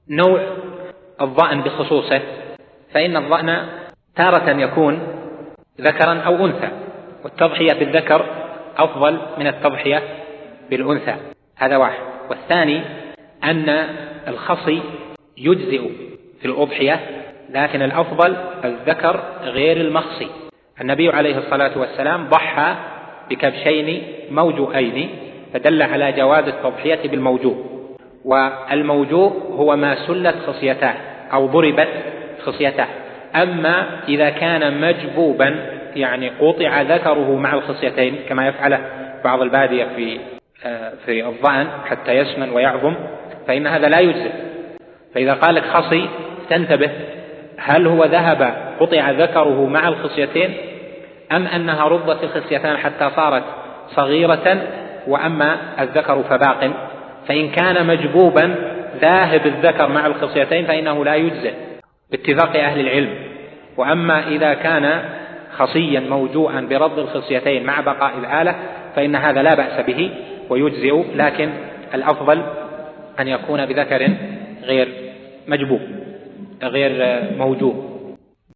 نوع الظأن بخصوصه، فإن الظأن تارة يكون ذكرا أو أنثى، والتضحية بالذكر أفضل من التضحية بالأنثى، هذا واحد. والثاني أن الخصي يجزئ في الأضحية، لكن الأفضل الذكر غير المخصي. النبي عليه الصلاة والسلام ضحى بكبشين موجوئين، فدل على جواز التضحية بالموجوء، والموجوء هو ما سلت خصيتاه أو ضربت خصيتاه. أما إذا كان مجبوبا يعني قطع ذكره مع الخصيتين كما يفعله بعض البادية في الظأن حتى يسمن ويعظم، فإن هذا لا يجزئ. فإذا قال لك خصي تنتبه، هل هو ذهب قطع ذكره مع الخصيتين، أم أنها رضت الخصيتان حتى صارت صغيرة وأما الذكر فباق؟ فإن كان مجبوبا ذاهب الذكر مع الخصيتين فإنه لا يجزئ باتفاق أهل العلم. وأما إذا كان خصيا موجوعا برض الخصيتين مع بقاء الآلة فإن هذا لا بأس به ويجزئ، لكن الأفضل أن يكون بذكر غير مجبوب غير موجوب.